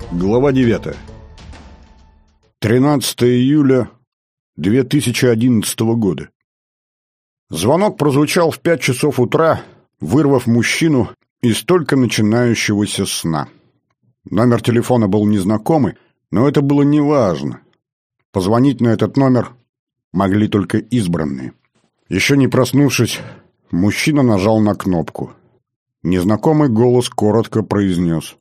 Глава 9. 13 июля 2011 года. Звонок прозвучал в 5 часов утра, вырвав мужчину из только начинающегося сна. Номер телефона был незнакомый, но это было неважно. Позвонить на этот номер могли только избранные. Еще не проснувшись, мужчина нажал на кнопку. Незнакомый голос коротко произнес: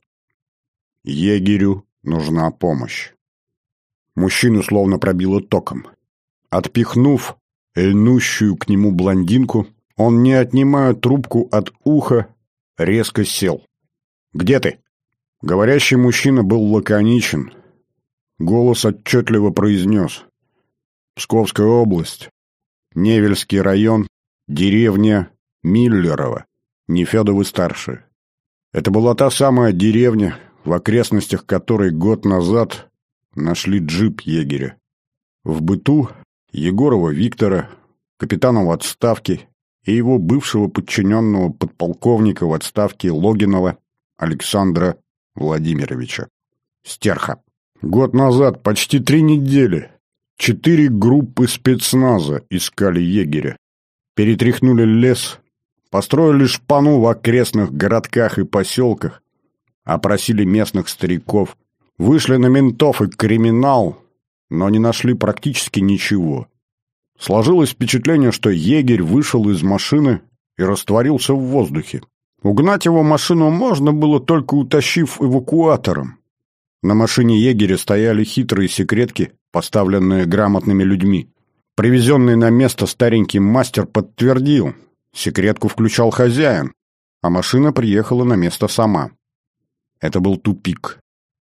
«Егерю нужна помощь». Мужчину словно пробило током. Отпихнув льнущую к нему блондинку, он, не отнимая трубку от уха, резко сел. «Где ты?» Говорящий мужчина был лаконичен. Голос отчетливо произнес: «Псковская область, Невельский район, деревня Миллерово, Нефедовы-старшие». Это была та самая деревня, в окрестностях которой год назад нашли джип егеря. В быту Егорова Виктора, капитана в отставке, и его бывшего подчиненного подполковника в отставке Логинова Александра Владимировича. Стерха. Год назад, почти 3 недели, 4 группы спецназа искали егеря. Перетряхнули лес, построили шпану в окрестных городках и поселках, опросили местных стариков, вышли на ментов и криминал, но не нашли практически ничего. Сложилось впечатление, что егерь вышел из машины и растворился в воздухе. Угнать его машину можно было, только утащив эвакуатором. На машине егеря стояли хитрые секретки, поставленные грамотными людьми. Привезенный на место старенький мастер подтвердил: секретку включал хозяин, а машина приехала на место сама. Это был тупик.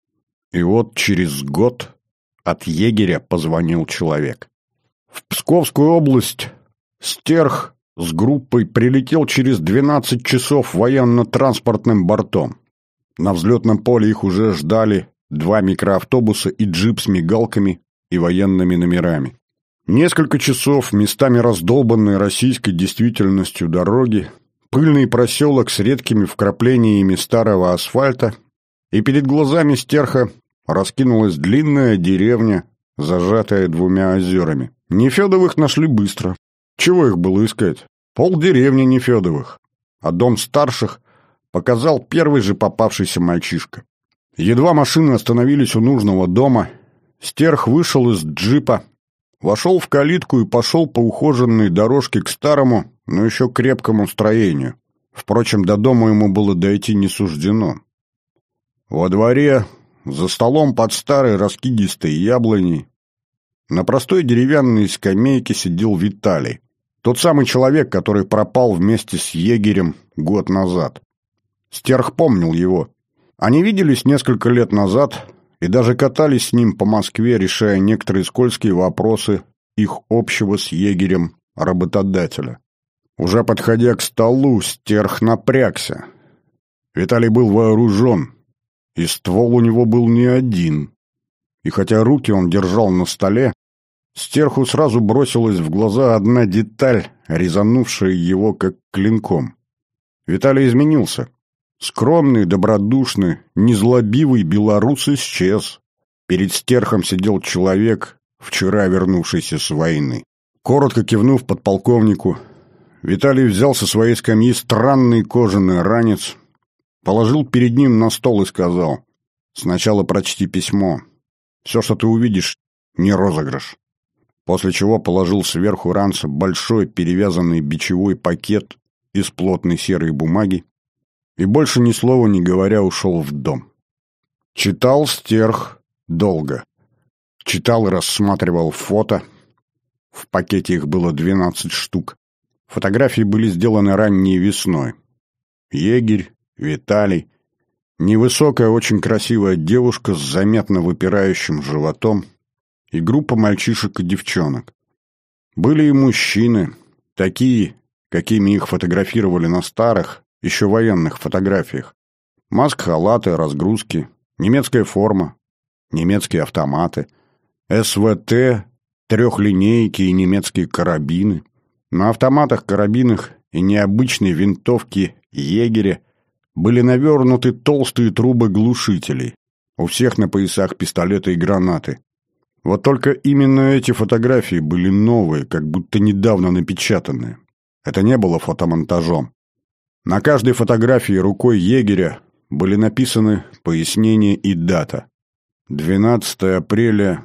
И вот через год от егеря позвонил человек. В Псковскую область Стерх с группой прилетел через 12 часов военно-транспортным бортом. На взлетном поле их уже ждали 2 микроавтобуса и джип с мигалками и военными номерами. Несколько часов местами раздолбанной российской действительностью дороги, пыльный проселок с редкими вкраплениями старого асфальта, и перед глазами Стерха раскинулась длинная деревня, зажатая 2 озерами. Нефедовых нашли быстро. Чего их было искать? Полдеревни Нефедовых. А дом старших показал первый же попавшийся мальчишка. Едва машины остановились у нужного дома, Стерх вышел из джипа, вошел в калитку и пошел по ухоженной дорожке к старому, но еще крепкому строению. Впрочем, до дома ему было дойти не суждено. Во дворе, за столом под старой раскидистой яблоней, на простой деревянной скамейке сидел Виталий. Тот самый человек, который пропал вместе с егерем год назад. Стерх помнил его. Они виделись несколько лет назад и даже катались с ним по Москве, решая некоторые скользкие вопросы их общего с егерем работодателя. Уже подходя к столу, Стерх напрягся. Виталий был вооружен, и ствол у него был не один. И хотя руки он держал на столе, Стерху сразу бросилась в глаза одна деталь, резанувшая его как клинком. Виталий изменился. Скромный, добродушный, незлобивый белорус исчез. Перед Стерхом сидел человек, вчера вернувшийся с войны. Коротко кивнув подполковнику, Виталий взял со своей скамьи странный кожаный ранец, положил перед ним на стол и сказал: «Сначала прочти письмо. Все, что ты увидишь, не розыгрыш». После чего положил сверху ранца большой перевязанный бичевой пакет из плотной серой бумаги и, больше ни слова не говоря, ушел в дом. Читал Стерх долго. Читал и рассматривал фото. В пакете их было 12 штук. Фотографии были сделаны ранней весной. Егерь, Виталий, невысокая, очень красивая девушка с заметно выпирающим животом и группа мальчишек и девчонок. Были и мужчины, такие, какими их фотографировали на старых, еще военных фотографиях. Маск-халаты, разгрузки, немецкая форма, немецкие автоматы, СВТ, трехлинейки и немецкие карабины. На автоматах, карабинах и необычной винтовке егеря были навернуты толстые трубы глушителей. У всех на поясах пистолеты и гранаты. Вот только именно эти фотографии были новые, как будто недавно напечатанные. Это не было фотомонтажом. На каждой фотографии рукой егеря были написаны пояснение и дата. 12 апреля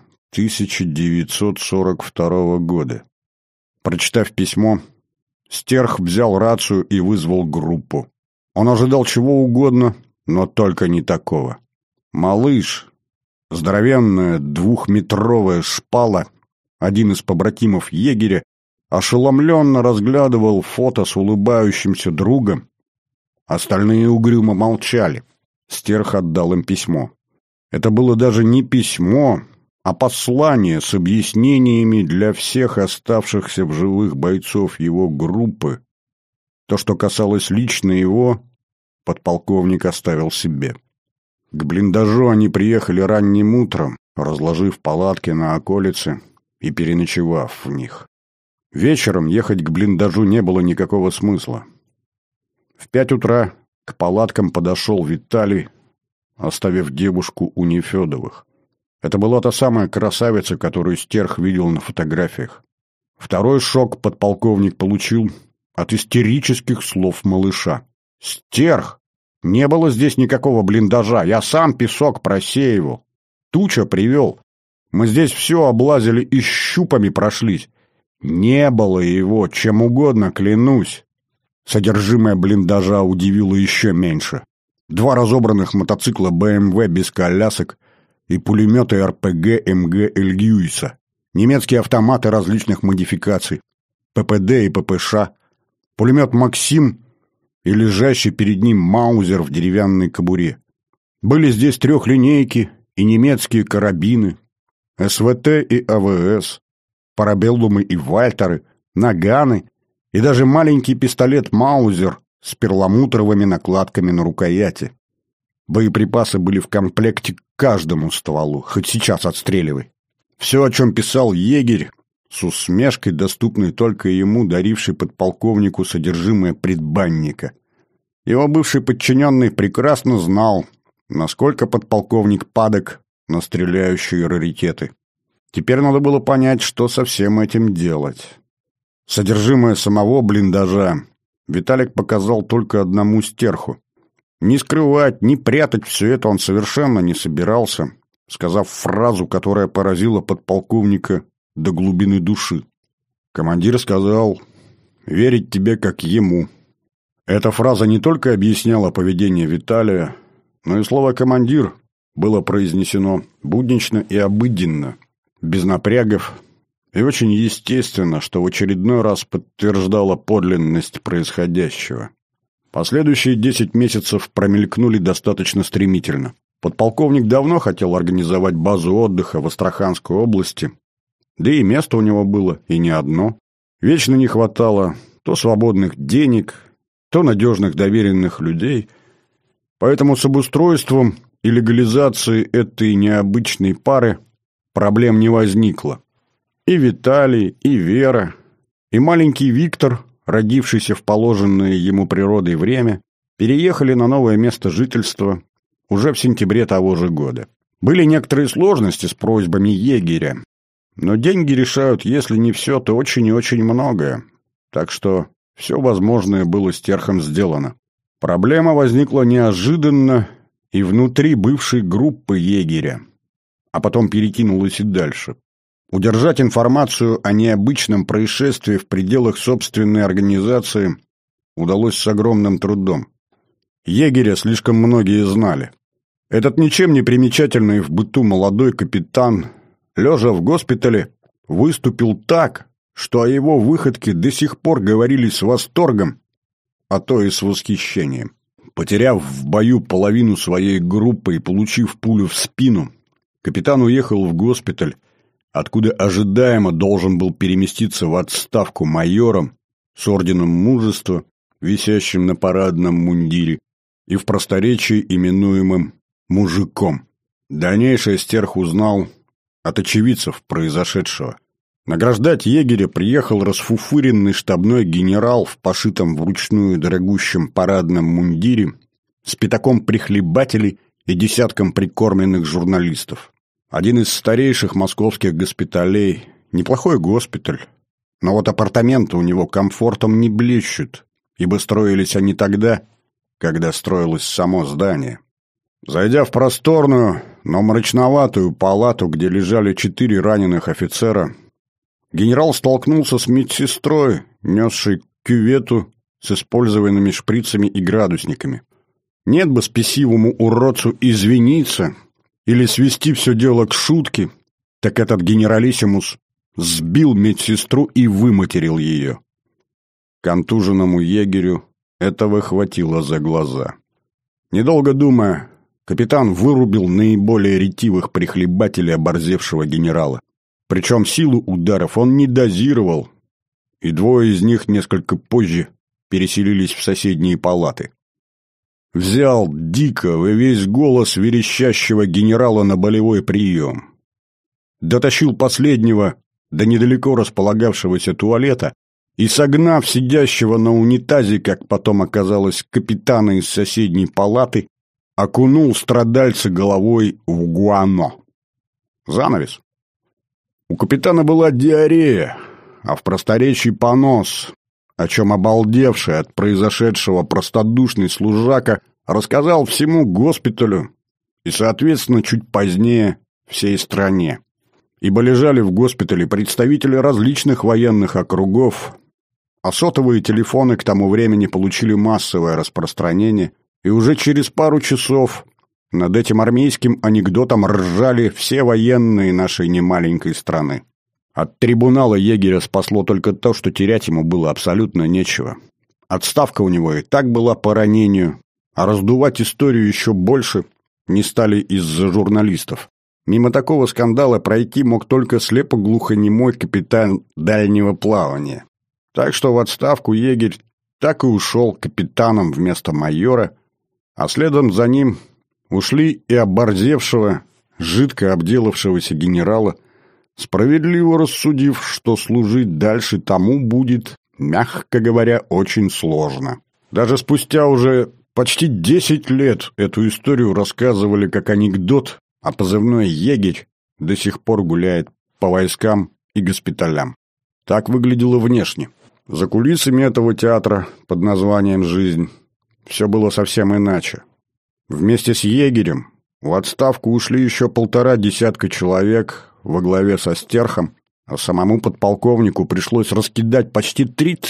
1942 года. Прочитав письмо, Стерх взял рацию и вызвал группу. Он ожидал чего угодно, но только не такого. Малыш, здоровенная двухметровая шпала, один из побратимов егеря, ошеломленно разглядывал фото с улыбающимся другом. Остальные угрюмо молчали. Стерх отдал им письмо. Это было даже не письмо, а послание с объяснениями для всех оставшихся в живых бойцов его группы. То, что касалось лично его, подполковник оставил себе. К блиндажу они приехали ранним утром, разложив палатки на околице и переночевав в них. Вечером ехать к блиндажу не было никакого смысла. В 5 утра к палаткам подошел Виталий, оставив девушку у Нефедовых. Это была та самая красавица, которую Стерх видел на фотографиях. Второй шок подполковник получил от истерических слов малыша. «Стерх! Не было здесь никакого блиндажа. Я сам песок просеивал. Туча привел. Мы здесь все облазили и щупами прошлись. Не было его, чем угодно, клянусь». Содержимое блиндажа удивило еще меньше. 2 разобранных мотоцикла БМВ без колясок и пулеметы РПГ МГ Эльгюиса, немецкие автоматы различных модификаций, ППД и ППШ, пулемет «Максим» и лежащий перед ним маузер в деревянной кобуре. Были здесь 3-линейки и немецкие карабины, СВТ и АВС, парабеллумы и вальтеры, наганы и даже маленький пистолет «Маузер» с перламутровыми накладками на рукояти. Боеприпасы были в комплекте к каждому стволу, хоть сейчас отстреливай. Все, о чем писал егерь, с усмешкой, доступной только ему, даривший подполковнику содержимое предбанника. Его бывший подчиненный прекрасно знал, насколько подполковник падок на стреляющие раритеты. Теперь надо было понять, что со всем этим делать. Содержимое самого блиндажа Виталик показал только одному Стерху. Не скрывать, не прятать все это он совершенно не собирался, сказав фразу, которая поразила подполковника до глубины души. Командир сказал: «Верить тебе, как ему». Эта фраза не только объясняла поведение Виталия, но и слово «командир» было произнесено буднично и обыденно, без напрягов, и очень естественно, что в очередной раз подтверждало подлинность происходящего. Последующие 10 месяцев промелькнули достаточно стремительно. Подполковник давно хотел организовать базу отдыха в Астраханской области, да и место у него было, и не одно. Вечно не хватало то свободных денег, то надежных доверенных людей, поэтому с обустройством и легализацией этой необычной пары проблем не возникло. И Виталий, и Вера, и маленький Виктор, родившийся в положенное ему природой время, переехали на новое место жительства уже в сентябре того же года. Были некоторые сложности с просьбами егеря, но деньги решают, если не все, то очень и очень многое, так что все возможное было Стерхом сделано. Проблема возникла неожиданно и внутри бывшей группы егеря, а потом перекинулась и дальше. Удержать информацию о необычном происшествии в пределах собственной организации удалось с огромным трудом. Егеря слишком многие знали. Этот ничем не примечательный в быту молодой капитан, лежа в госпитале, выступил так, что о его выходке до сих пор говорили с восторгом, а то и с восхищением. Потеряв в бою половину своей группы и получив пулю в спину, капитан уехал в госпиталь, откуда ожидаемо должен был переместиться в отставку майором с орденом мужества, висящим на парадном мундире, и в просторечии именуемым «мужиком». Дальнейшее Стерх узнал от очевидцев произошедшего. Награждать егеря приехал расфуфыренный штабной генерал в пошитом вручную дорогущем парадном мундире с пятаком прихлебателей и десяткам прикормленных журналистов. Один из старейших московских госпиталей, неплохой госпиталь, но вот апартаменты у него комфортом не блещут, ибо строились они тогда, когда строилось само здание. Зайдя в просторную, но мрачноватую палату, где лежали 4 раненых офицера, генерал столкнулся с медсестрой, несшей кювету с использованными шприцами и градусниками. Нет бы спесивому уродцу извиниться или свести все дело к шутке, так этот генералиссимус сбил медсестру и выматерил ее. Контуженному егерю этого хватило за глаза. Недолго думая, капитан вырубил наиболее ретивых прихлебателей оборзевшего генерала. Причем силу ударов он не дозировал, и 2 из них несколько позже переселились в соседние палаты. Взял дико во весь голос верещащего генерала на болевой прием. Дотащил последнего до недалеко располагавшегося туалета и, согнав сидящего на унитазе, как потом оказалось, капитана из соседней палаты, окунул страдальца головой в гуано. Занавес. У капитана была диарея, а в просторечии понос, о чем обалдевший от произошедшего простодушный служака рассказал всему госпиталю и, соответственно, чуть позднее всей стране. Ибо лежали в госпитале представители различных военных округов, а сотовые телефоны к тому времени получили массовое распространение, и уже через пару часов над этим армейским анекдотом ржали все военные нашей немаленькой страны. От трибунала егеря спасло только то, что терять ему было абсолютно нечего. Отставка у него и так была по ранению, а раздувать историю еще больше не стали из-за журналистов. Мимо такого скандала пройти мог только слепо-глухонемой капитан дальнего плавания. Так что в отставку егерь так и ушел капитаном вместо майора, а следом за ним ушли и оборзевшего, жидко обделавшегося генерала, справедливо рассудив, что служить дальше тому будет, мягко говоря, очень сложно. Даже спустя уже почти 10 лет эту историю рассказывали как анекдот, а позывной «Егерь» до сих пор гуляет по войскам и госпиталям. Так выглядело внешне. За кулисами этого театра под названием «Жизнь» все было совсем иначе. Вместе с егерем в отставку ушли еще 1,5 десятка человек во главе со Стерхом, а самому подполковнику пришлось раскидать почти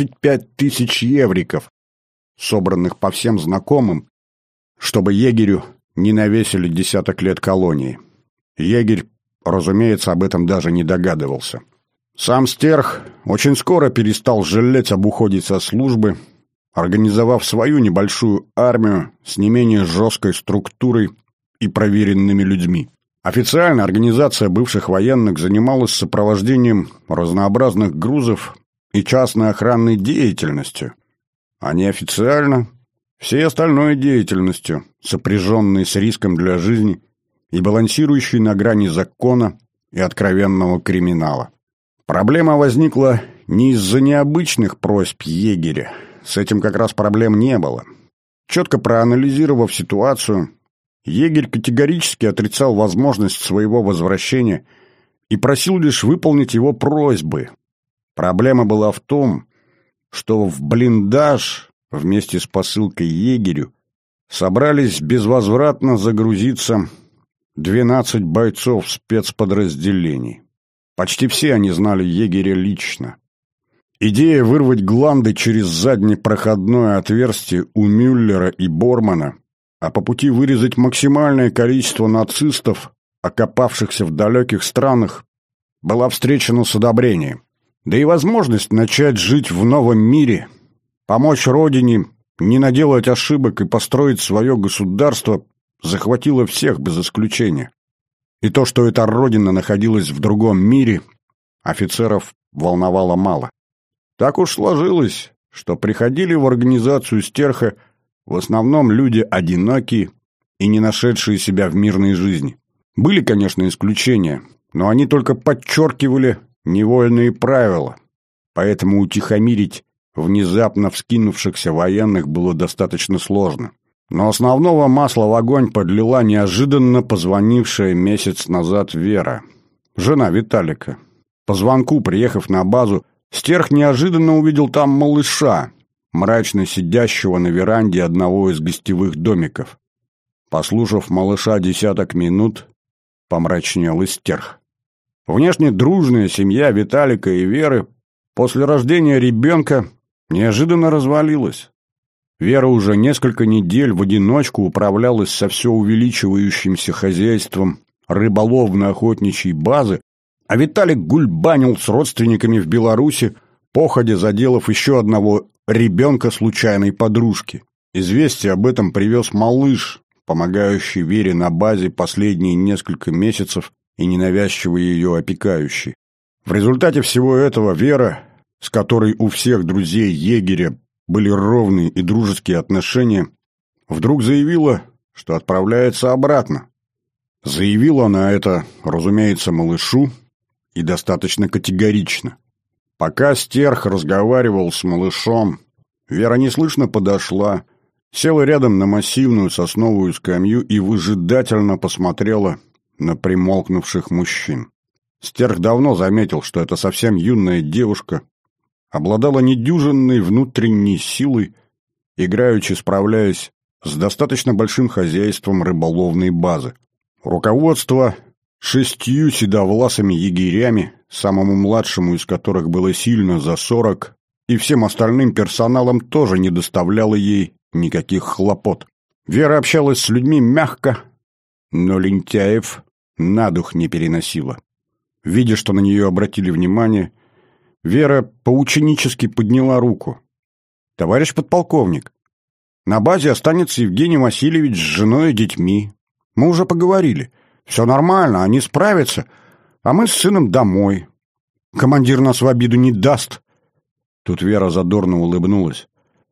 35 тысяч евриков, собранных по всем знакомым, чтобы егерю не навесили 10 лет колонии. Егерь, разумеется, об этом даже не догадывался. Сам Стерх очень скоро перестал жалеть об уходе со службы, организовав свою небольшую армию с не менее жесткой структурой и проверенными людьми. Официально организация бывших военных занималась сопровождением разнообразных грузов и частной охранной деятельностью, а неофициально – всей остальной деятельностью, сопряженной с риском для жизни и балансирующей на грани закона и откровенного криминала. Проблема возникла не из-за необычных просьб егеря. С этим как раз проблем не было. Четко проанализировав ситуацию, егерь категорически отрицал возможность своего возвращения и просил лишь выполнить его просьбы. Проблема была в том, что в блиндаж вместе с посылкой егерю собрались безвозвратно загрузиться 12 бойцов спецподразделений. Почти все они знали егеря лично. Идея вырвать гланды через заднепроходное отверстие у Мюллера и Бормана, а по пути вырезать максимальное количество нацистов, окопавшихся в далеких странах, была встречена с одобрением. Да и возможность начать жить в новом мире, помочь родине, не наделать ошибок и построить свое государство захватила всех без исключения. И то, что эта родина находилась в другом мире, офицеров волновало мало. Так уж сложилось, что приходили в организацию Стерха в основном люди одинокие и не нашедшие себя в мирной жизни. Были, конечно, исключения, но они только подчеркивали невольные правила, поэтому утихомирить внезапно вскинувшихся военных было достаточно сложно. Но основного масла в огонь подлила неожиданно позвонившая месяц назад Вера, жена Виталика. По звонку, приехав на базу, Стерх неожиданно увидел там малыша, мрачно сидящего на веранде одного из гостевых домиков. Послушав малыша десяток минут, помрачнел и Стерх. Внешне дружная семья Виталика и Веры после рождения ребенка неожиданно развалилась. Вера уже несколько недель в одиночку управлялась со все увеличивающимся хозяйством рыболовно-охотничьей базы, а Виталик гульбанил с родственниками в Беларуси, походя заделав еще одного ребенка случайной подружки. Известие об этом привез малыш, помогающий Вере на базе последние несколько месяцев и ненавязчиво ее опекающий. В результате всего этого Вера, с которой у всех друзей егеря были ровные и дружеские отношения, вдруг заявила, что отправляется обратно. Заявила она это, разумеется, малышу, и достаточно категорично. Пока Стерх разговаривал с малышом, Вера неслышно подошла, села рядом на массивную сосновую скамью и выжидательно посмотрела на примолкнувших мужчин. Стерх давно заметил, что эта совсем юная девушка обладала недюжинной внутренней силой, играючи справляясь с достаточно большим хозяйством рыболовной базы. Руководство 6 седовласыми егерями, самому младшему из которых было сильно за 40, и всем остальным персоналом тоже не доставляло ей никаких хлопот. Вера общалась с людьми мягко, но лентяев на дух не переносила. Видя, что на нее обратили внимание, Вера поученически подняла руку. «Товарищ подполковник, на базе останется Евгений Васильевич с женой и детьми. Мы уже поговорили. Все нормально, они справятся, а мы с сыном домой. Командир нас в обиду не даст». Тут Вера задорно улыбнулась.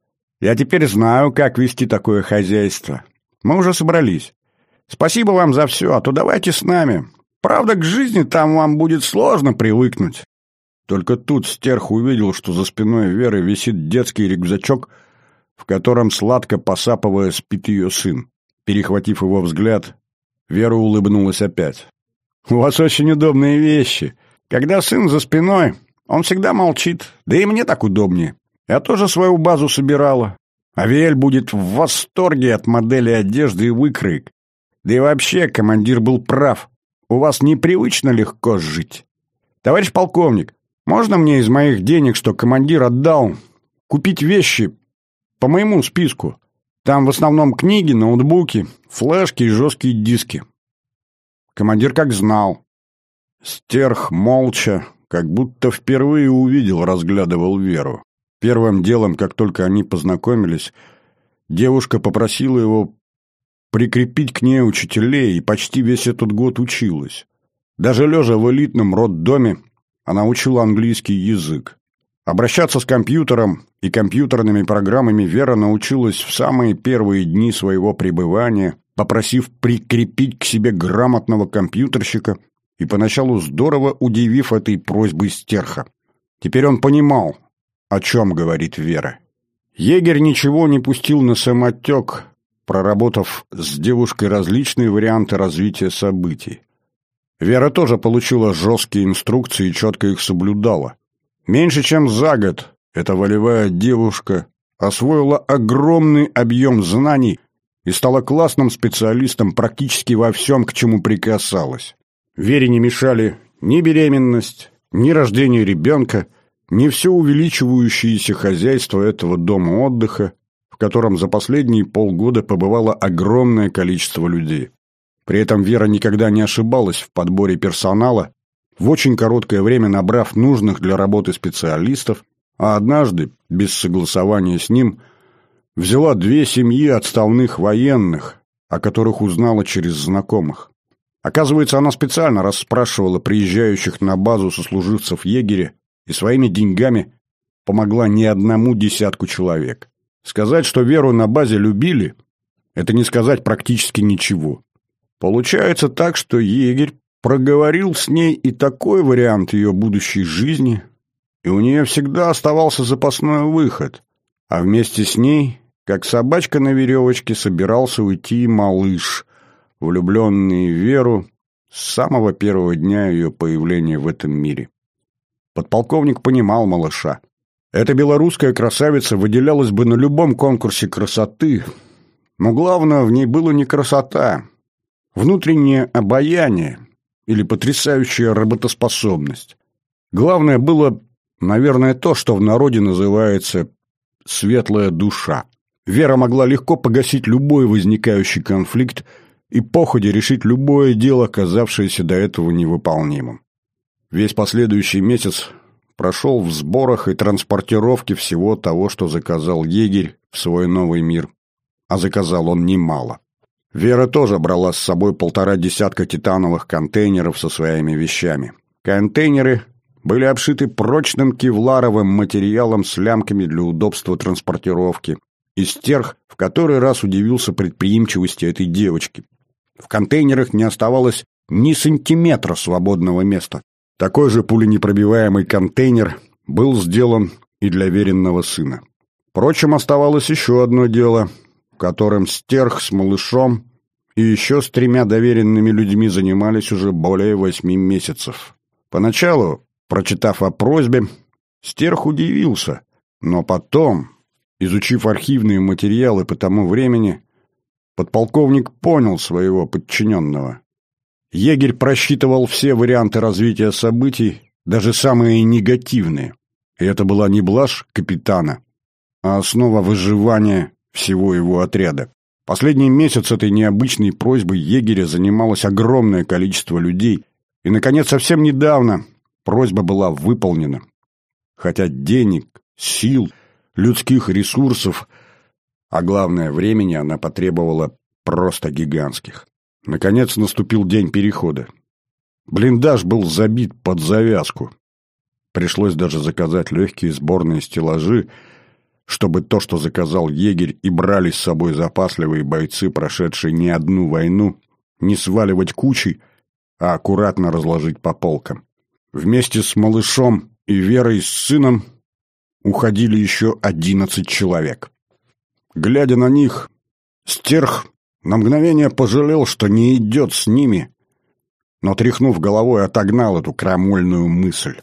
«Я теперь знаю, как вести такое хозяйство. Мы уже собрались. Спасибо вам за все, а то давайте с нами. Правда, к жизни там вам будет сложно привыкнуть». Только тут Стерх увидел, что за спиной Веры висит детский рюкзачок, в котором, сладко посапывая, спит ее сын. Перехватив его взгляд, Вера улыбнулась опять. «У вас очень удобные вещи. Когда сын за спиной, он всегда молчит. Да и мне так удобнее. Я тоже свою базу собирала. Авиэль будет в восторге от модели одежды и выкроек. Да и вообще, командир был прав. У вас непривычно легко жить. Товарищ полковник, можно мне из моих денег, что командир отдал, купить вещи по моему списку? Там в основном книги, ноутбуки, флешки и жесткие диски». Командир как знал. Стерх молча, как будто впервые увидел, разглядывал Веру. Первым делом, как только они познакомились, девушка попросила его прикрепить к ней учителей и почти весь этот год училась. Даже лежа в элитном роддоме, она учила английский язык. Обращаться с компьютером и компьютерными программами Вера научилась в самые первые дни своего пребывания, попросив прикрепить к себе грамотного компьютерщика и поначалу здорово удивив этой просьбой Стерха. Теперь он понимал, о чем говорит Вера. Егерь ничего не пустил на самотек, проработав с девушкой различные варианты развития событий. Вера тоже получила жесткие инструкции и четко их соблюдала. Меньше чем за год эта волевая девушка освоила огромный объем знаний и стала классным специалистом практически во всем, к чему прикасалась. Вере не мешали ни беременность, ни рождение ребенка, ни все увеличивающееся хозяйство этого дома отдыха, в котором за последние полгода побывало огромное количество людей. При этом Вера никогда не ошибалась в подборе персонала, в очень короткое время набрав нужных для работы специалистов, а однажды, без согласования с ним, взяла 2 семьи отставных военных, о которых узнала через знакомых. Оказывается, она специально расспрашивала приезжающих на базу сослуживцев егеря и своими деньгами помогла не одному десятку человек. Сказать, что Веру на базе любили, это не сказать практически ничего. Получается так, что егерь проговорил с ней и такой вариант ее будущей жизни, и у нее всегда оставался запасной выход, а вместе с ней, как собачка на веревочке собирался уйти малыш, влюбленный в Веру с самого первого дня ее появления в этом мире. Подполковник понимал малыша. Эта белорусская красавица выделялась бы на любом конкурсе красоты, но главное в ней было не красота, внутреннее обаяние или потрясающая работоспособность. Главное было, наверное, то, что в народе называется «светлая душа». Вера могла легко погасить любой возникающий конфликт и походе решить любое дело, казавшееся до этого невыполнимым. Весь последующий месяц прошел в сборах и транспортировке всего того, что заказал егерь в свой новый мир. А заказал он немало. Вера тоже брала с собой 1,5 десятка титановых контейнеров со своими вещами. Контейнеры были обшиты прочным кевларовым материалом с лямками для удобства транспортировки. Из тех, в который раз удивился предприимчивости этой девочки. В контейнерах не оставалось ни сантиметра свободного места. Такой же пуленепробиваемый контейнер был сделан и для веренного сына. Впрочем, оставалось еще одно дело, которым Стерх с малышом и еще с 3 доверенными людьми занимались уже более 8 месяцев. Поначалу, прочитав о просьбе, Стерх удивился, но потом, изучив архивные материалы по тому времени, подполковник понял своего подчиненного. Егерь просчитывал все варианты развития событий, даже самые негативные. И это была не блажь капитана, а основа выживания всего его отряда. Последний месяц этой необычной просьбой егеря занималось огромное количество людей, и, наконец, совсем недавно просьба была выполнена. Хотя денег, сил, людских ресурсов, а главное, времени она потребовала просто гигантских. Наконец наступил день перехода. Блиндаж был забит под завязку. Пришлось даже заказать легкие сборные стеллажи, чтобы то, что заказал егерь, и брали с собой запасливые бойцы, прошедшие не одну войну, не сваливать кучей, а аккуратно разложить по полкам. Вместе с малышом и Верой с сыном уходили еще 11 человек. Глядя на них, Стерх на мгновение пожалел, что не идет с ними, но, тряхнув головой, отогнал эту крамольную мысль.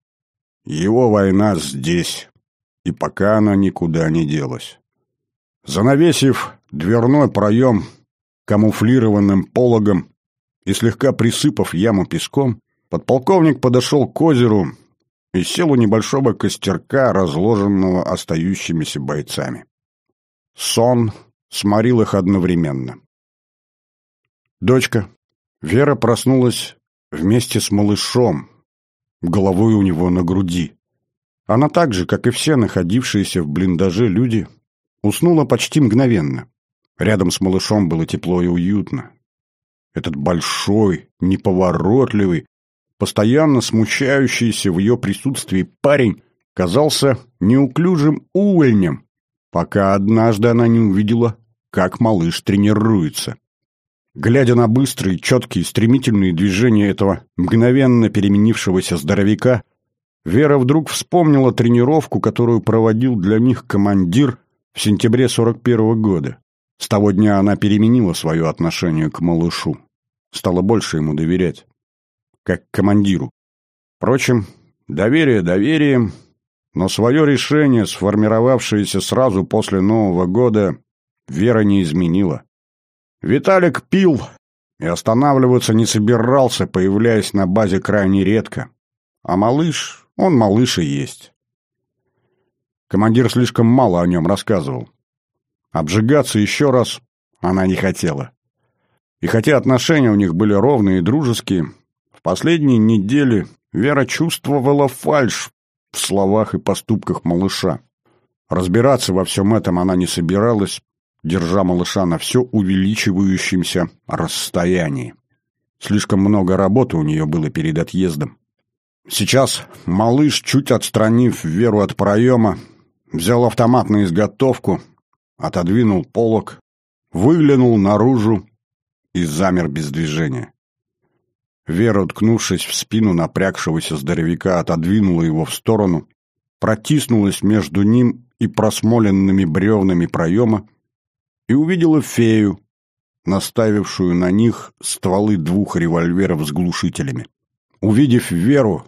Его война здесь, и пока она никуда не делась. Занавесив дверной проем камуфлированным пологом и слегка присыпав яму песком, подполковник подошел к озеру и сел у небольшого костерка, разложенного остающимися бойцами. Сон сморил их одновременно. Дочка Вера проснулась вместе с малышом, головой у него на груди. Она так же, как и все находившиеся в блиндаже люди, уснула почти мгновенно. Рядом с малышом было тепло и уютно. Этот большой, неповоротливый, постоянно смущающийся в ее присутствии парень казался неуклюжим увольнем, пока однажды она не увидела, как малыш тренируется. Глядя на быстрые, четкие, стремительные движения этого мгновенно переменившегося здоровяка, Вера вдруг вспомнила тренировку, которую проводил для них командир в сентябре 41-го года. С того дня она переменила свое отношение к малышу, стала больше ему доверять, как командиру. Впрочем, доверие доверием, но свое решение, сформировавшееся сразу после Нового года, Вера не изменила. Виталик пил и останавливаться не собирался, появляясь на базе крайне редко. А малыш, он малыш и есть. Командир слишком мало о нем рассказывал. Обжигаться еще раз она не хотела. И хотя отношения у них были ровные и дружеские, в последние недели Вера чувствовала фальшь в словах и поступках малыша. Разбираться во всем этом она не собиралась, держа малыша на все увеличивающемся расстоянии. Слишком много работы у нее было перед отъездом. Сейчас малыш, чуть отстранив Веру от проема, взял автомат на изготовку, отодвинул полог, выглянул наружу и замер без движения. Вера, уткнувшись в спину напрягшегося здоровяка, отодвинула его в сторону, протиснулась между ним и просмоленными бревнами проема и увидела фею, наставившую на них стволы 2 револьверов с глушителями. Увидев Веру,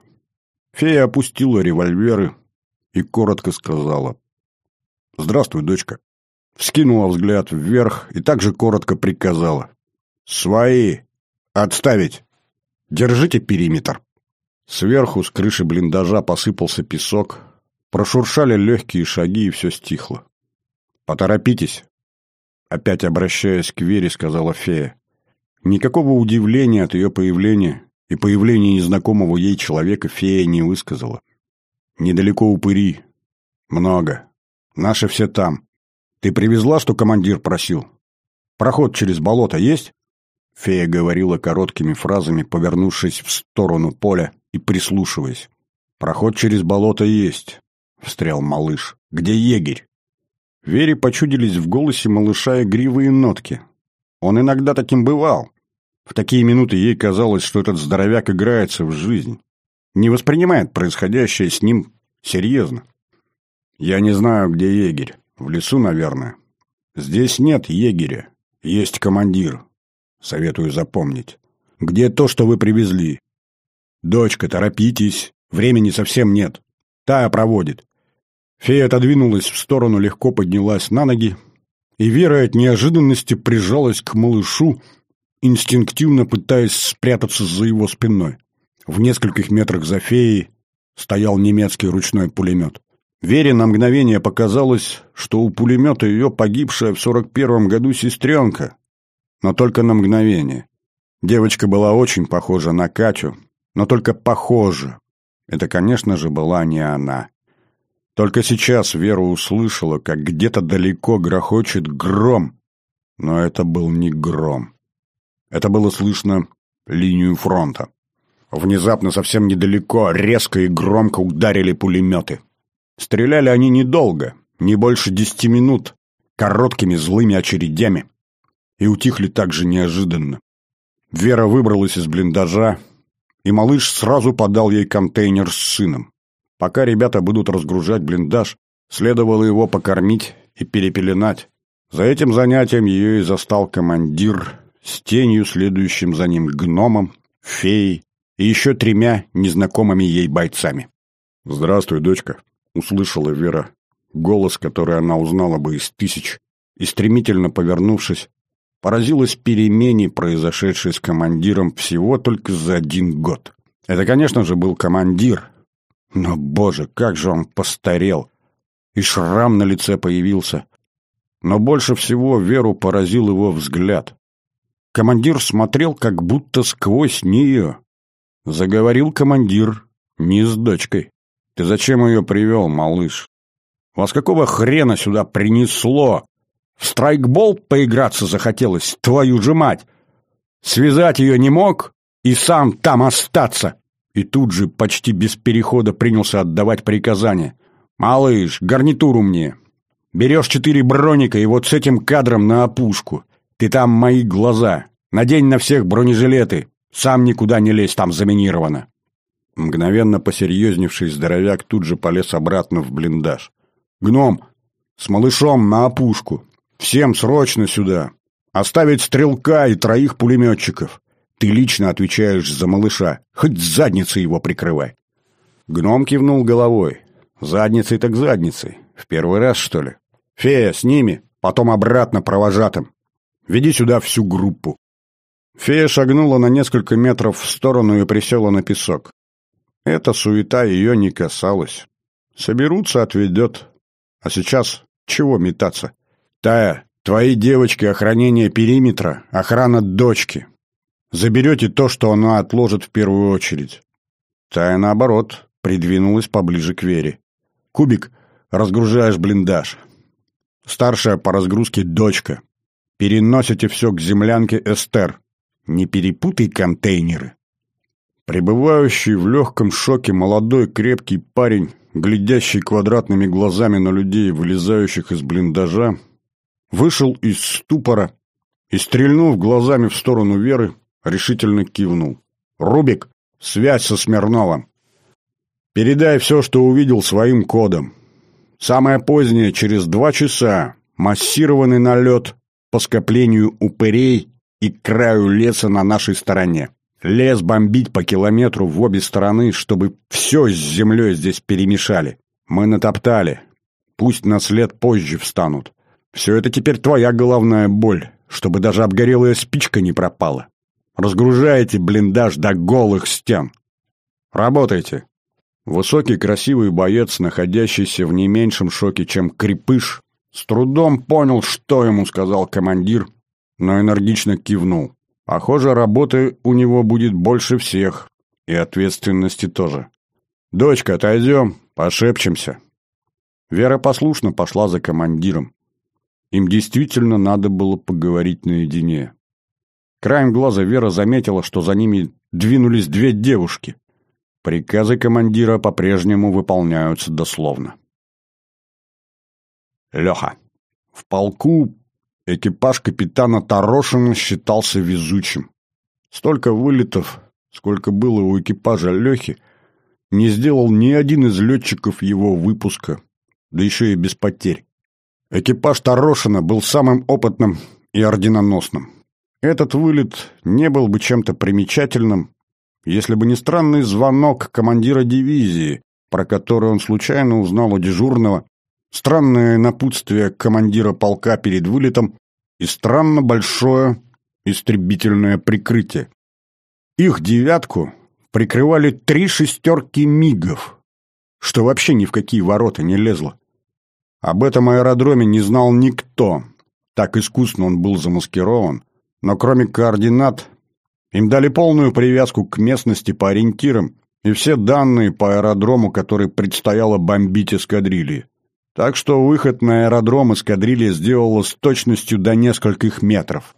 фея опустила револьверы и коротко сказала: «Здравствуй, дочка». Вскинула взгляд вверх и также коротко приказала: «Свои! Отставить! Держите периметр!» Сверху с крыши блиндажа посыпался песок, прошуршали легкие шаги, и все стихло. «Поторопитесь!» Опять обращаясь к Вере, сказала фея. Никакого удивления от ее появления и появления незнакомого ей человека фея не высказала. «Недалеко упыри. Много. Наши все там. Ты привезла, что командир просил? Проход через болото есть?» Фея говорила короткими фразами, повернувшись в сторону поля и прислушиваясь. «Проход через болото есть», — встрял малыш. «Где егерь?» Вере почудились в голосе малыша игривые нотки. Он иногда таким бывал. В такие минуты ей казалось, что этот здоровяк играется в жизнь, не воспринимает происходящее с ним серьезно. «Я не знаю, где егерь. В лесу, наверное. Здесь нет егеря. Есть командир. Советую запомнить. Где то, что вы привезли? Дочка, торопитесь. Времени совсем нет. Тая проводит». Фея отодвинулась в сторону, легко поднялась на ноги, и Вера от неожиданности прижалась к малышу, инстинктивно пытаясь спрятаться за его спиной. В нескольких метрах за феей стоял немецкий ручной пулемет. Вере на мгновение показалось, что у пулемета ее погибшая в 41-м году сестренка. Но только на мгновение. Девочка была очень похожа на Катю, но только похожа. Это, конечно же, была не она. Только сейчас Вера услышала, как где-то далеко грохочет гром. Но это был не гром. Это было слышно линию фронта. Внезапно, совсем недалеко, резко и громко ударили пулеметы. Стреляли они недолго, не больше 10 минут, короткими злыми очередями. И утихли так же неожиданно. Вера выбралась из блиндажа, и малыш сразу подал ей контейнер с сыном. Пока ребята будут разгружать блиндаж, следовало его покормить и перепеленать. За этим занятием ее и застал командир с тенью, следующим за ним гномом, феей и еще 3 незнакомыми ей бойцами. «Здравствуй, дочка», — услышала Вера голос, который она узнала бы из 1000, и, стремительно повернувшись, поразилась перемене, произошедшей с командиром всего только за 1 год. Это, конечно же, был командир, но, боже, как же он постарел! И шрам на лице появился. Но больше всего Веру поразил его взгляд. Командир смотрел как будто сквозь нее. Заговорил командир не с дочкой. «Ты зачем ее привел, малыш? Вас какого хрена сюда принесло? В страйкбол поиграться захотелось, твою же мать! Связать ее не мог и сам там остаться!» И тут же почти без перехода принялся отдавать приказания. «Малыш, гарнитуру мне! Берешь 4 броника и вот с этим кадром на опушку. Ты там мои глаза. Надень на всех бронежилеты. Сам никуда не лезь, там заминировано». Мгновенно посерьезневший здоровяк тут же полез обратно в блиндаж. «Гном, с малышом на опушку. Всем срочно сюда. Оставить стрелка и 3 пулеметчиков. Ты лично отвечаешь за малыша. Хоть задницей его прикрывай». Гном кивнул головой. «Задницей так задницей. В первый раз, что ли? Фея, с ними, потом обратно провожатым. Веди сюда всю группу». Фея шагнула на несколько метров в сторону и присела на песок. Эта суета ее не касалась. Соберутся, отведет. А сейчас чего метаться? «Тая, твои девочки, охранение периметра, охрана дочки. Заберете то, что она отложит в первую очередь». Тая, наоборот, придвинулась поближе к Вере. «Кубик, разгружаешь блиндаж. Старшая по разгрузке дочка. Переносите все к землянке Эстер. Не перепутай контейнеры». Пребывающий в легком шоке молодой крепкий парень, глядящий квадратными глазами на людей, вылезающих из блиндажа, вышел из ступора и, стрельнув глазами в сторону Веры, решительно кивнул. «Рубик, связь со Смирновым. Передай все, что увидел, своим кодом. Самое позднее, через 2 часа, массированный налет по скоплению упырей и к краю леса на нашей стороне. Лес бомбить по километру в обе стороны, чтобы все с землей здесь перемешали. Мы натоптали. Пусть на след позже встанут. Все это теперь твоя головная боль, чтобы даже обгорелая спичка не пропала. Разгружайте блиндаж до голых стен. Работайте. Высокий красивый боец, находящийся в не меньшем шоке, чем Крепыш, с трудом понял, что ему сказал командир, но энергично кивнул. Похоже, работы у него будет больше всех, и ответственности тоже. «Дочка, отойдем, пошепчемся». Вера послушно пошла за командиром. Им действительно надо было поговорить наедине. Краем глаза Вера заметила, что за ними двинулись 2 девушки. Приказы командира по-прежнему выполняются дословно. Леха. В полку экипаж капитана Тарошина считался везучим. Столько вылетов, сколько было у экипажа Лехи, не сделал ни один из летчиков его выпуска, да еще и без потерь. Экипаж Тарошина был самым опытным и орденоносным. Этот вылет не был бы чем-то примечательным, если бы не странный звонок командира дивизии, про который он случайно узнал у дежурного, странное напутствие командира полка перед вылетом и странно большое истребительное прикрытие. Их 9 прикрывали 3 шестерки мигов, что вообще ни в какие ворота не лезло. Об этом аэродроме не знал никто, так искусно он был замаскирован, но кроме координат им дали полную привязку к местности по ориентирам и все данные по аэродрому, который предстояло бомбить эскадрильи. Так что выход на аэродром эскадрилья сделала с точностью до нескольких метров.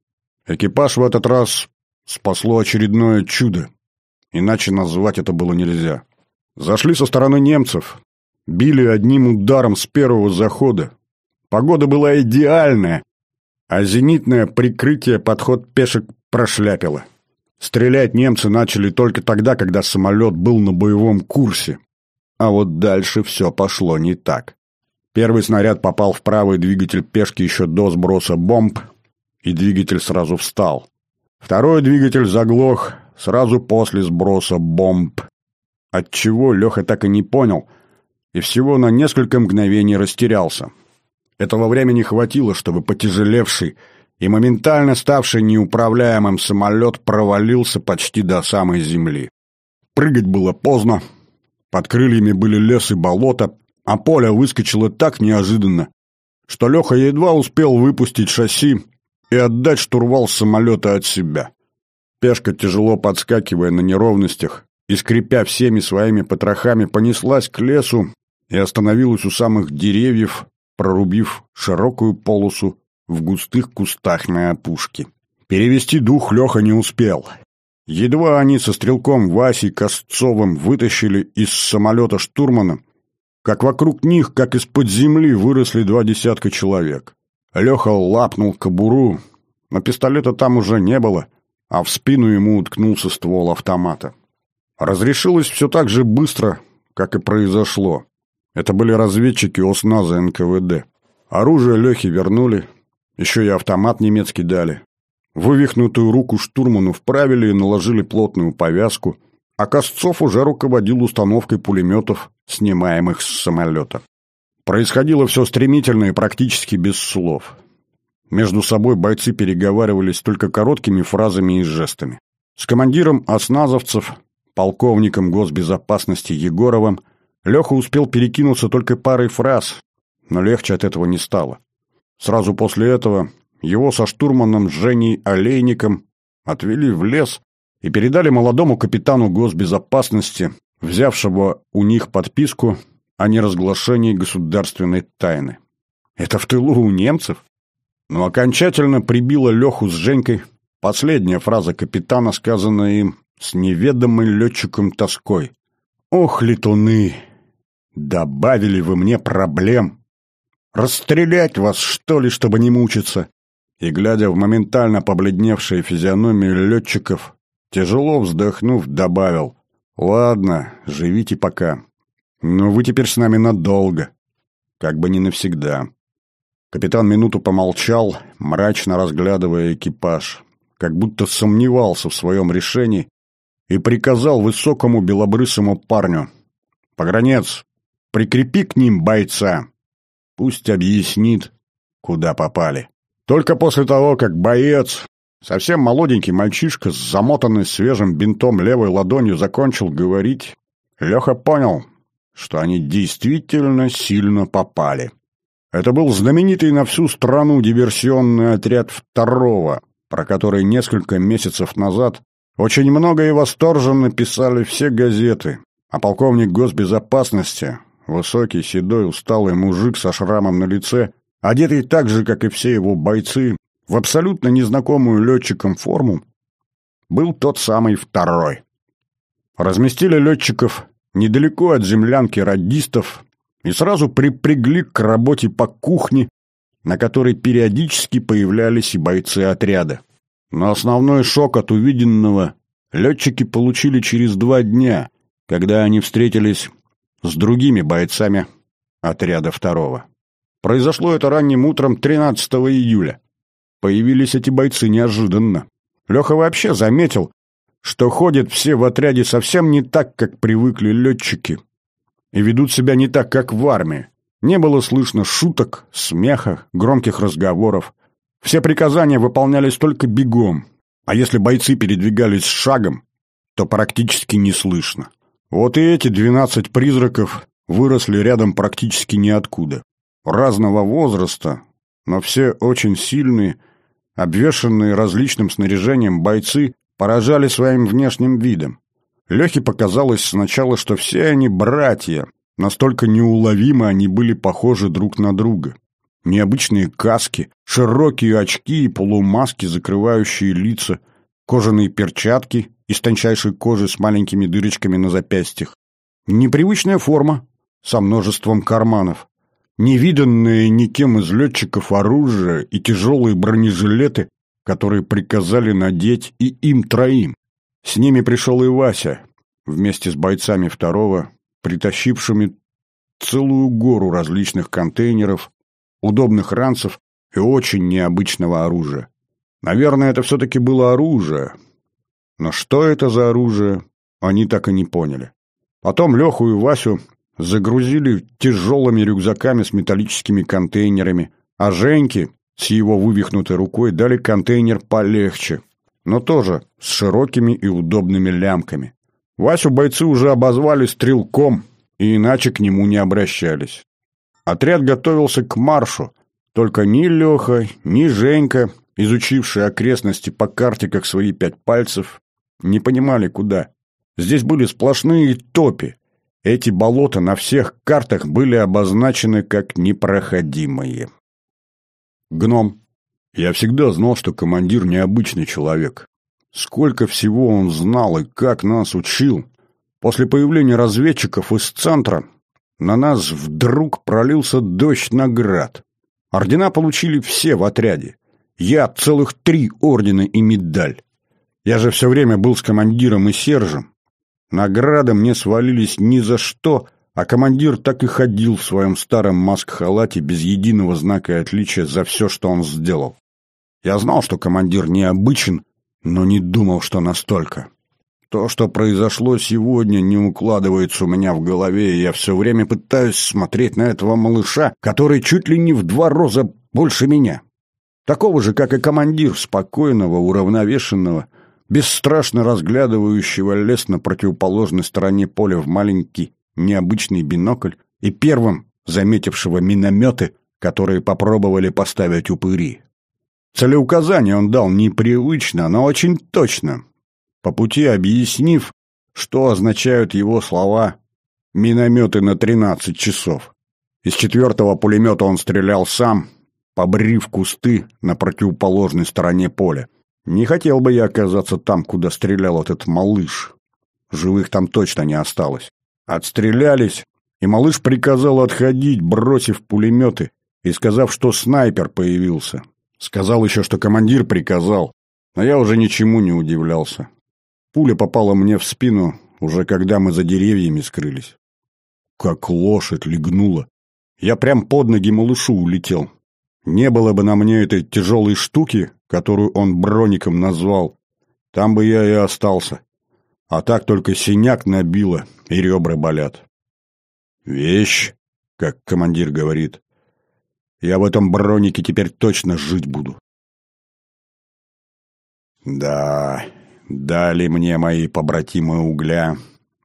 Экипаж в этот раз спасло очередное чудо, иначе назвать это было нельзя. Зашли со стороны немцев, били одним ударом с первого захода. Погода была идеальная, а зенитное прикрытие подход пешек прошляпило. Стрелять немцы начали только тогда, когда самолет был на боевом курсе. А вот дальше все пошло не так. Первый снаряд попал в правый двигатель пешки еще до сброса бомб, и двигатель сразу встал. Второй двигатель заглох сразу после сброса бомб. Отчего Леха так и не понял, и всего на несколько мгновений растерялся. Этого времени хватило, чтобы потяжелевший и моментально ставший неуправляемым самолет провалился почти до самой земли. Прыгать было поздно, под крыльями были лес и болото, а поле выскочило так неожиданно, что Леха едва успел выпустить шасси и отдать штурвал самолета от себя. Пешка, тяжело подскакивая на неровностях и скрипя всеми своими потрохами, понеслась к лесу и остановилась у самых деревьев, прорубив широкую полосу в густых кустах на опушке. Перевести дух Леха не успел. Едва они со стрелком Васей Косцовым вытащили из самолета штурмана, как вокруг них, как из-под земли, выросли 2 десятка человек. Леха лапнул кобуру, но пистолета там уже не было, а в спину ему уткнулся ствол автомата. Разрешилось все так же быстро, как и произошло. Это были разведчики ОСНАЗа НКВД. Оружие Лехе вернули, еще и автомат немецкий дали. Вывихнутую руку штурману вправили и наложили плотную повязку, а Косцов уже руководил установкой пулеметов, снимаемых с самолета. Происходило все стремительно и практически без слов. Между собой бойцы переговаривались только короткими фразами и жестами. С командиром осназовцев, полковником госбезопасности Егоровым, Леха успел перекинуться только парой фраз, но легче от этого не стало. Сразу после этого его со штурманом Женей Олейником отвели в лес и передали молодому капитану госбезопасности, взявшего у них подписку о неразглашении государственной тайны. Это в тылу у немцев? Но окончательно прибила Леху с Женькой последняя фраза капитана, сказанная им с неведомой летчиком тоской. «Ох, летуны! Добавили вы мне проблем! Расстрелять вас, что ли, чтобы не мучиться?» И, глядя в моментально побледневшие физиономии летчиков, тяжело вздохнув, добавил: «Ладно, живите пока. Но вы теперь с нами надолго. как бы не навсегда. Капитан минуту помолчал, мрачно разглядывая экипаж, как будто сомневался в своем решении, и приказал высокому белобрысому парню: «Погранец, прикрепи к ним бойца, пусть объяснит, куда попали». Только после того, как боец, совсем молоденький мальчишка с замотанной свежим бинтом левой ладонью, закончил говорить, Леха понял, что они действительно сильно попали. Это был знаменитый на всю страну диверсионный отряд второго, про который несколько месяцев назад очень много и восторженно писали все газеты, а полковник госбезопасности, высокий, седой, усталый мужик со шрамом на лице, одетый так же, как и все его бойцы, в абсолютно незнакомую летчикам форму, был тот самый второй. Разместили летчиков недалеко от землянки радистов и сразу припрягли к работе по кухне, на которой периодически появлялись и бойцы отряда. Но основной шок от увиденного летчики получили через 2 дня, когда они встретились с другими бойцами отряда второго. Произошло это ранним утром 13 июля. Появились эти бойцы неожиданно. Леха вообще заметил, что ходят все в отряде совсем не так, как привыкли летчики, и ведут себя не так, как в армии. Не было слышно шуток, смеха, громких разговоров. Все приказания выполнялись только бегом, а если бойцы передвигались шагом, то практически не слышно. Вот и эти 12 призраков выросли рядом практически ниоткуда. Разного возраста, но все очень сильные, обвешанные различным снаряжением бойцы поражали своим внешним видом. Лехе показалось сначала, что все они братья, настолько неуловимо они были похожи друг на друга. Необычные каски, широкие очки и полумаски, закрывающие лица, кожаные перчатки из тончайшей кожи с маленькими дырочками на запястьях, непривычная форма со множеством карманов, невиданное никем из летчиков оружие и тяжелые бронежилеты, которые приказали надеть и им троим. С ними пришел и Вася, вместе с бойцами второго, притащившими целую гору различных контейнеров, удобных ранцев и очень необычного оружия. Наверное, это все-таки было оружие. Но что это за оружие, они так и не поняли. Потом Леху и Васю загрузили тяжелыми рюкзаками с металлическими контейнерами, а Женьке с его вывихнутой рукой дали контейнер полегче, но тоже с широкими и удобными лямками. Васю бойцы уже обозвали стрелком и иначе к нему не обращались. Отряд готовился к маршу, только ни Леха, ни Женька, изучившие окрестности по карте как свои 5 пальцев, не понимали, куда. Здесь были сплошные топи. Эти болота на всех картах были обозначены как непроходимые. Гном. Я всегда знал, что командир необычный человек. Сколько всего он знал и как нас учил. После появления разведчиков из центра на нас вдруг пролился дождь наград. Ордена получили все в отряде. Я целых 3 ордена и медаль. Я же все время был с командиром и сержем. Награды мне свалились ни за что, а командир так и ходил в своем старом маск-халате без единого знака отличия за все, что он сделал. Я знал, что командир необычен, но не думал, что настолько. То, что произошло сегодня, не укладывается у меня в голове, и я все время пытаюсь смотреть на этого малыша, который чуть ли не в 2 раза больше меня. Такого же, как и командир, спокойного, уравновешенного, бесстрашно разглядывающего лес на противоположной стороне поля в маленький необычный бинокль и первым заметившего минометы, которые попробовали поставить упыри. Целеуказание он дал непривычно, но очень точно, по пути объяснив, что означают его слова «минометы на 13 часов». Из 4-го пулемета он стрелял сам, побрив кусты на противоположной стороне поля. Не хотел бы я оказаться там, куда стрелял этот малыш. Живых там точно не осталось. Отстрелялись, и малыш приказал отходить, бросив пулеметы и сказав, что снайпер появился. Сказал еще, что командир приказал, но я уже ничему не удивлялся. Пуля попала мне в спину, уже когда мы за деревьями скрылись. Как лошадь легнула. я прям под ноги малышу улетел. Не было бы на мне этой тяжелой штуки, которую он броником назвал, там бы я и остался. А так только синяк набило, и ребра болят. Вещь, как командир говорит. Я в этом бронике теперь точно жить буду. Да, дали мне мои побратимы угля.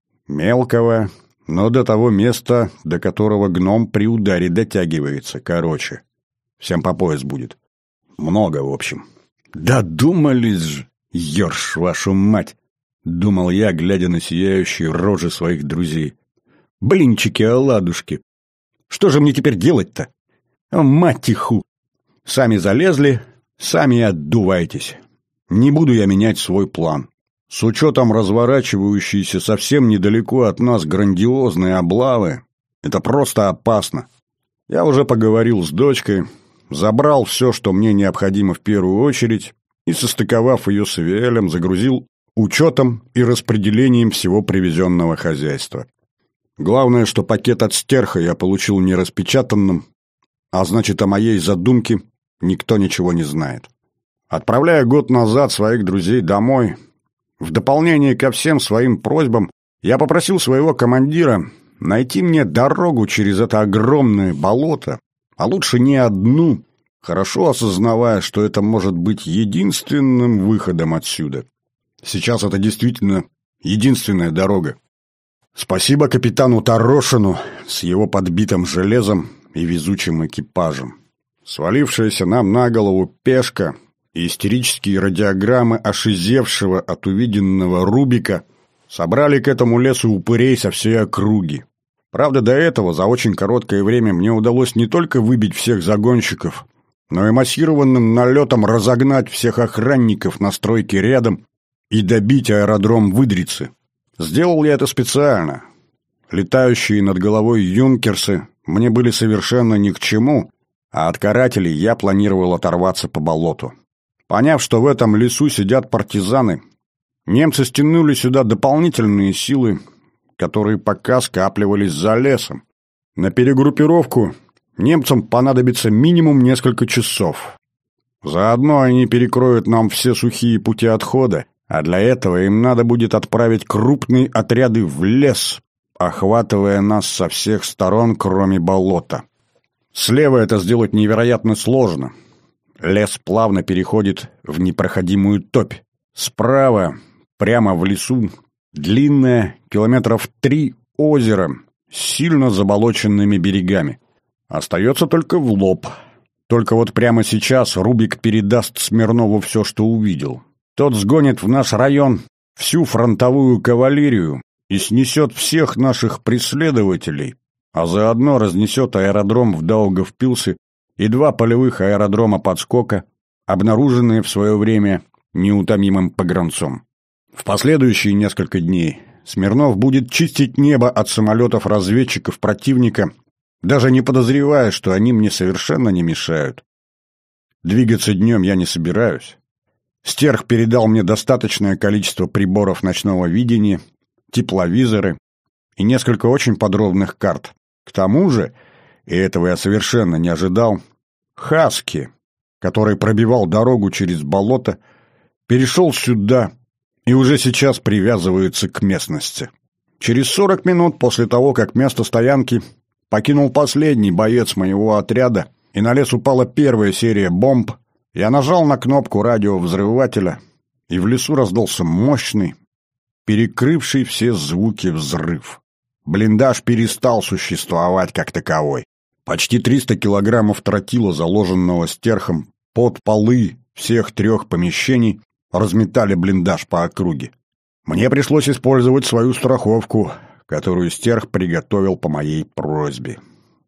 Мелкого, но до того места, до которого гном при ударе дотягивается, короче. Всем по пояс будет. Много, в общем. Додумались же, ёрш вашу мать! Думал я, глядя на сияющие рожи своих друзей. Блинчики-оладушки. Что же мне теперь делать-то? Мать иху! Сами залезли, сами и отдувайтесь. Не буду я менять свой план. С учетом разворачивающейся совсем недалеко от нас грандиозной облавы, это просто опасно. Я уже поговорил с дочкой, забрал все, что мне необходимо в первую очередь, и, состыковав ее с Виэлем, загрузил учетом и распределением всего привезенного хозяйства. Главное, что пакет от стерха я получил нераспечатанным, а значит, о моей задумке никто ничего не знает. Отправляя год назад своих друзей домой, в дополнение ко всем своим просьбам, я попросил своего командира найти мне дорогу через это огромное болото, а лучше не одну, хорошо осознавая, что это может быть единственным выходом отсюда. Сейчас это действительно единственная дорога. Спасибо капитану Тарошину с его подбитым железом и везучим экипажем. Свалившаяся нам на голову пешка и истерические радиограммы ошизевшего от увиденного Рубика собрали к этому лесу упырей со всей округи. Правда, до этого за очень короткое время мне удалось не только выбить всех загонщиков, но и массированным налетом разогнать всех охранников на стройке рядом и добить аэродром Выдрицы. Сделал я это специально. Летающие над головой юнкерсы мне были совершенно ни к чему, а от карателей я планировал оторваться по болоту. Поняв, что в этом лесу сидят партизаны, немцы стянули сюда дополнительные силы, которые пока скапливались за лесом. На перегруппировку немцам понадобится минимум несколько часов. Заодно они перекроют нам все сухие пути отхода, а для этого им надо будет отправить крупные отряды в лес, охватывая нас со всех сторон, кроме болота. Слева это сделать невероятно сложно. Лес плавно переходит в непроходимую топь. Справа, прямо в лесу, длинное, километров 3 озеро с сильно заболоченными берегами. Остается только в лоб. Только вот прямо сейчас Рубик передаст Смирнову все, что увидел. Тот сгонит в наш район всю фронтовую кавалерию и снесет всех наших преследователей, а заодно разнесет аэродром в Даугавпилсе и 2 полевых аэродрома подскока, обнаруженные в свое время неутомимым погранцом. В последующие несколько дней Смирнов будет чистить небо от самолетов-разведчиков противника, даже не подозревая, что они мне совершенно не мешают. Двигаться днем я не собираюсь. Стерх передал мне достаточное количество приборов ночного видения, тепловизоры и несколько очень подробных карт. К тому же, и этого я совершенно не ожидал, Хаски, который пробивал дорогу через болото, перешел сюда и уже сейчас привязывается к местности. Через 40 минут после того, как место стоянки покинул последний боец моего отряда, и на лес упала первая серия бомб, я нажал на кнопку радиовзрывателя, и в лесу раздался мощный, перекрывший все звуки взрыв. Блиндаж перестал существовать как таковой. Почти 300 килограммов тротила, заложенного стерхом под полы всех 3 помещений, разметали блиндаж по округе. Мне пришлось использовать свою страховку, которую стерх приготовил по моей просьбе.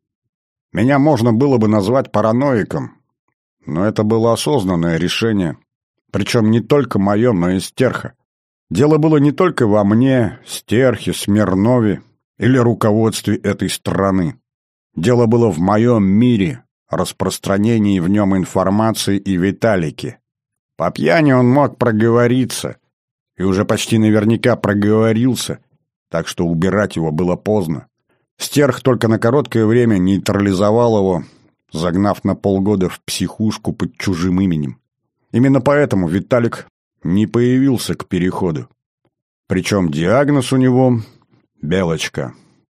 Меня можно было бы назвать параноиком, но это было осознанное решение, причем не только мое, но и стерха. Дело было не только во мне, стерхе, Смирнове или руководстве этой страны. Дело было в моем мире, распространении в нем информации и Виталике. По пьяни он мог проговориться, и уже почти наверняка проговорился, так что убирать его было поздно. Стерх только на короткое время нейтрализовал его, загнав на полгода в психушку под чужим именем. Именно поэтому Виталик не появился к переходу. Причем диагноз у него — Белочка.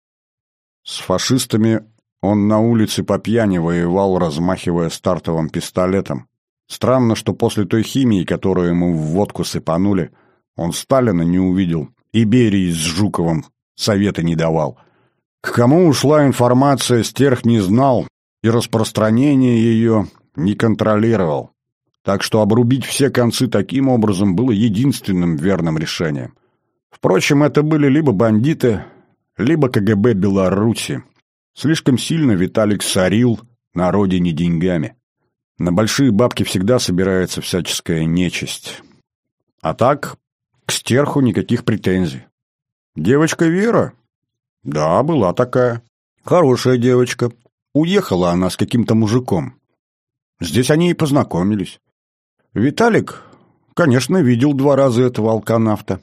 С фашистами он на улице по пьяни воевал, размахивая стартовым пистолетом. Странно, что после той химии, которую ему в водку сыпанули, он Сталина не увидел и Берии с Жуковым совета не давал. К кому ушла информация, Стерх не знал и распространение ее не контролировал. Так что обрубить все концы таким образом было единственным верным решением. Впрочем, это были либо бандиты, либо КГБ Беларуси. Слишком сильно Виталик сорил на родине деньгами. На большие бабки всегда собирается всяческая нечисть. А так, к Стерху никаких претензий. Девочка Вера? Да, была такая. Хорошая девочка. Уехала она с каким-то мужиком. Здесь они и познакомились. Виталик, конечно, видел 2 раза этого алканавта.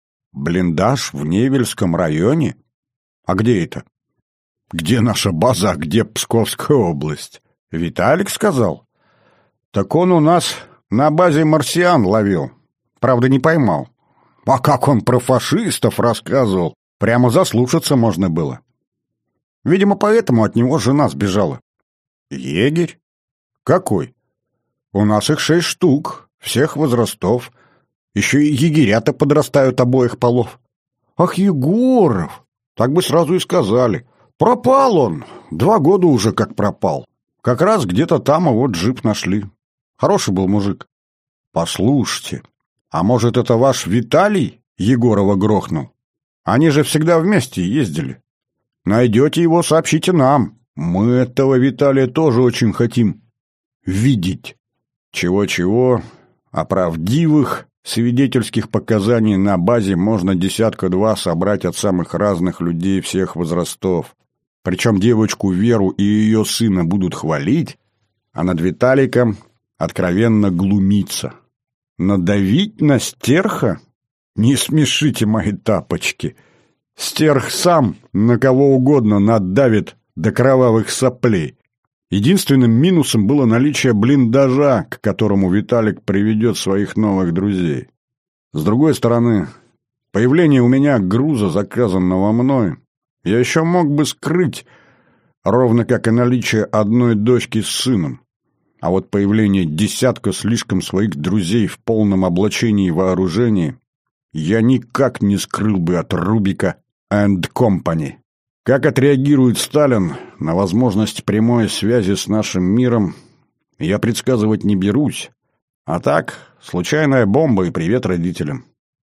Блиндаж в Невельском районе? А где это? Где наша база, а где Псковская область? Виталик сказал. Так он у нас на базе марсиан ловил. Правда, не поймал. А как он про фашистов рассказывал, прямо заслушаться можно было. Видимо, поэтому от него жена сбежала. Егерь? Какой? У нас их 6 штук, всех возрастов. Еще и егеря-то подрастают обоих полов. Ах, Егоров! Так бы сразу и сказали. Пропал он. 2 года уже как пропал. Как раз где-то там его джип нашли. Хороший был мужик. Послушайте, а может, это ваш Виталий Егорова грохнул? Они же всегда вместе ездили. Найдете его, сообщите нам. Мы этого Виталия тоже очень хотим видеть. Чего-чего, а правдивых свидетельских показаний на базе можно 1-2 собрать от самых разных людей всех возрастов. Причем девочку Веру и ее сына будут хвалить, а над Виталиком откровенно глумиться. Надавить на Стерха? Не смешите мои тапочки. Стерх сам на кого угодно надавит до кровавых соплей. Единственным минусом было наличие блиндажа, к которому Виталик приведет своих новых друзей. С другой стороны, появление у меня груза, заказанного мной, я еще мог бы скрыть, ровно как и наличие одной дочки с сыном. А вот появление 10 слишком своих друзей в полном облачении и вооружении я никак не скрыл бы от Рубика and Company. Как отреагирует Сталин на возможность прямой связи с нашим миром, я предсказывать не берусь. А так, случайная бомба и привет родителям.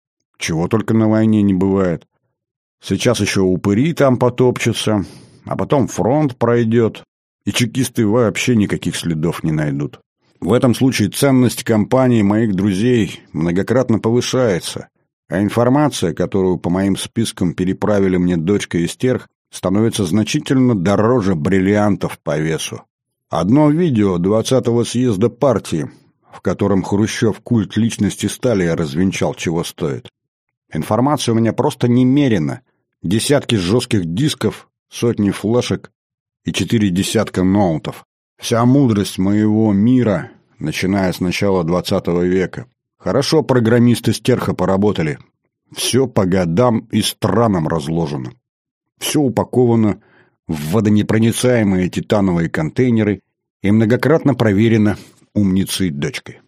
Чего только на войне не бывает. Сейчас еще упыри там потопчутся, а потом фронт пройдет, и чекисты вообще никаких следов не найдут. В этом случае ценность компании моих друзей многократно повышается, а информация, которую по моим спискам переправили мне дочка и Стерх, становится значительно дороже бриллиантов по весу. Одно видео 20-го съезда партии, в котором Хрущев культ личности Сталина развенчал, чего стоит. Информация у меня просто немерена. Десятки жестких дисков, сотни флешек и 4 десятка ноутов. Вся мудрость моего мира, начиная с начала 20 века. Хорошо программисты Стерха поработали. Все по годам и странам разложено. Все упаковано в водонепроницаемые титановые контейнеры и многократно проверено умницей дочкой.